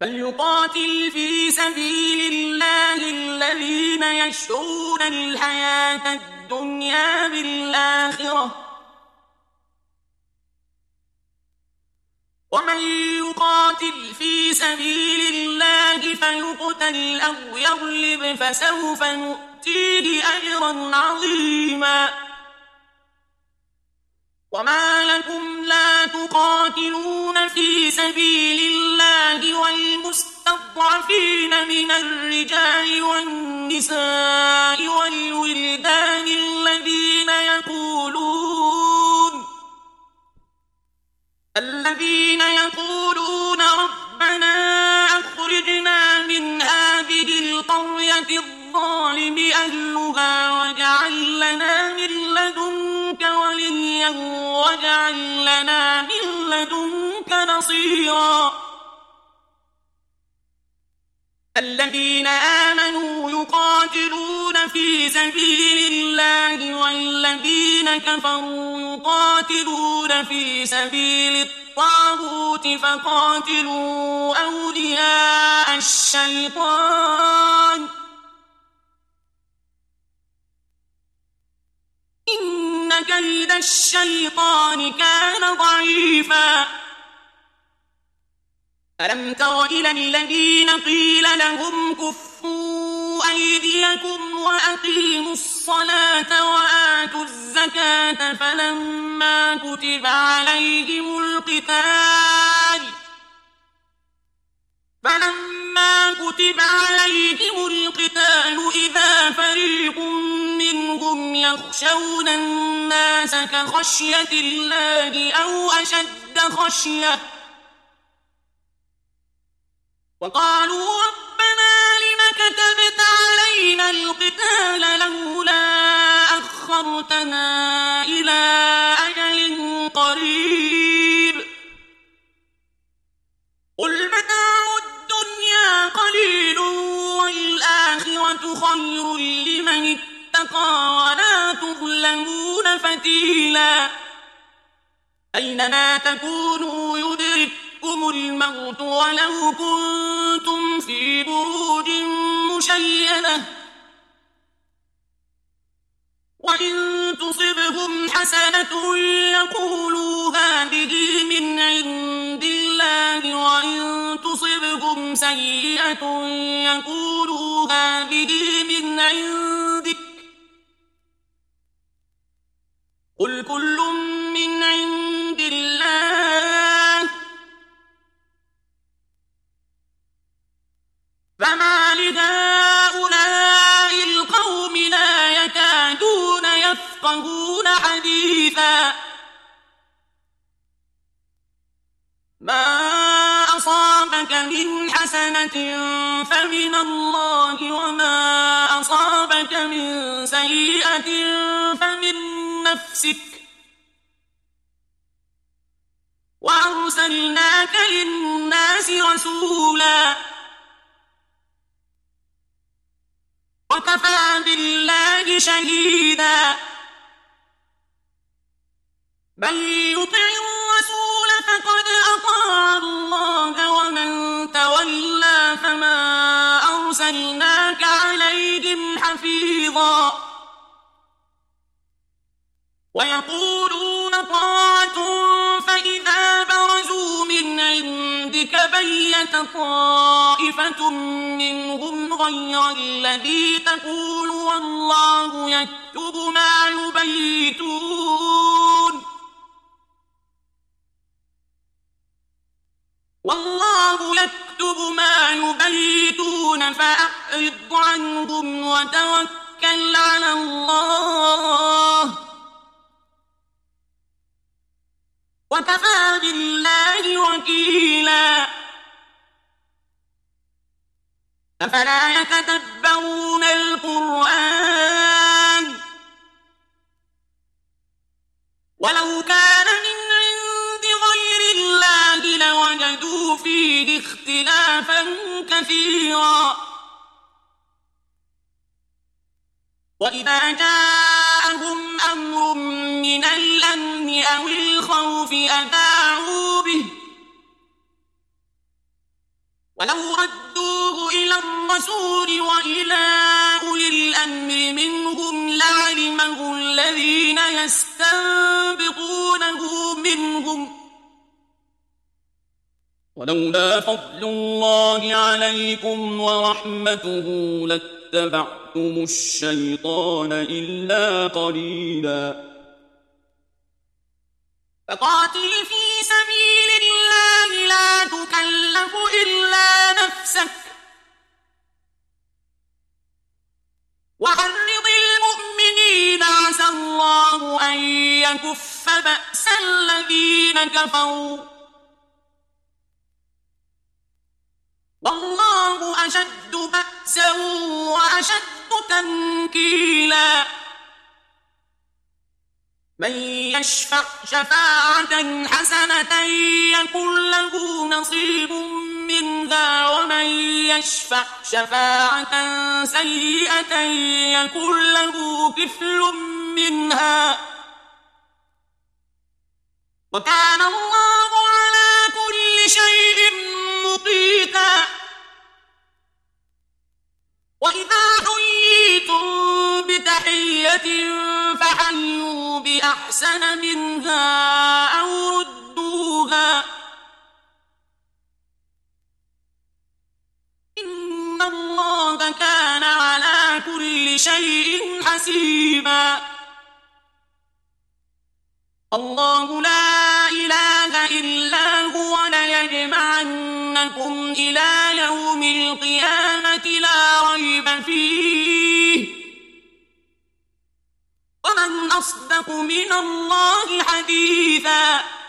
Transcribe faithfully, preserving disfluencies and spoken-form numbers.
فليقاتل في سبيل الله الذين يشرون الحياة الدنيا بالآخرة ومن يقاتل في سبيل الله فيقتل أو يغلب فسوف نؤتيه أجرا عظيما وما لكم لا تقاتلون في سبيل الله والمستضعفين من الرجال والنساء والولدان الذين يقولون الذين يقولون ربنا أخرجنا من هذه القرية الظالم أهلها واجعل لنا من لدنك وليا واجعل لنا من لدنك نصيرا الذين آمنوا يقاتلون في سبيل الله والذين كفروا يقاتلون في سبيل الطاغوت فقاتلوا أولياء الشيطان إن كيد الشيطان كان ضعيفا ألم تر إلى الذين قيل لهم كفوا أيديكم وأقيموا الصلاة وآتوا الزكاة فلما كتب عليهم القتال فلما كتب عليهم القتال إذا فريق منهم يخشون الناس كخشية الله أو أشد خشية وقالوا ربنا لم كتبت علينا القتال لولا أخرتنا إلى أجل قريب قل متاع الدنيا قليل والآخرة خير لمن اتقى ولا تظلمون فتيلا أينما تكونوا يدرككم الموت ولو كنتم في بروج مشيدة وإن تصبهم حسنة يقولوا هذه من عند الله وإن تصبهم سيئة يقولوا هذه من عندك قل كل من عند الله فما لهؤلاء القوم لا يكادون يفقهون حديثا ما أصابك من حسنة فمن الله وما أصابك من سيئة فمن نفسك وأرسلناك للناس رسولا وكفى بالله شهيدا من يطع الرسول فقد أطاع الله ومن تولى فما أرسلناك عليهم حفيظا ويقولون طاعة فإذا برزوا من عندك بيت طائفة منهم غير الذي تقول والله يكتب ما يبيتون والله يكتب ما يبيتون فأعرض عنهم وتوكل على الله وكفى بالله وكيلا أفلا يتدبرون القرآن ولو كان من عند غير الله لوجدوا فيه اختلافا كثيرا وإذا جاءهم أمر من الأمن أو الخوف أذاعوا به ولو ردوه إلى الرسول وإلى أولي الأمر منهم لعلمه الذين يستنبطونه منهم ولولا فضل الله عليكم ورحمته لاتبعتم الشيطان إلا قليلا فقاتل في سبيل الله لا تكلف إلا نفسك وحرض المؤمنين عسى الله أن يكف بأس الذين كفروا والله أشد بأسا وأشد تنكيلا من يشفع شفاعة حسنة يكن له نصيب منها ومن يشفع شفاعة سيئة يكن له كفل منها وكان الله على كل شيء مقيتا وإذا حييتم بتحية فحيوا بأحسن منها أو ردوها إن الله كان على كل شيء حسيبا الله لا إله إلا هو ليجمعنكم إلى يوم القيامة لا ريب فيه ومن أصدق من الله حديثا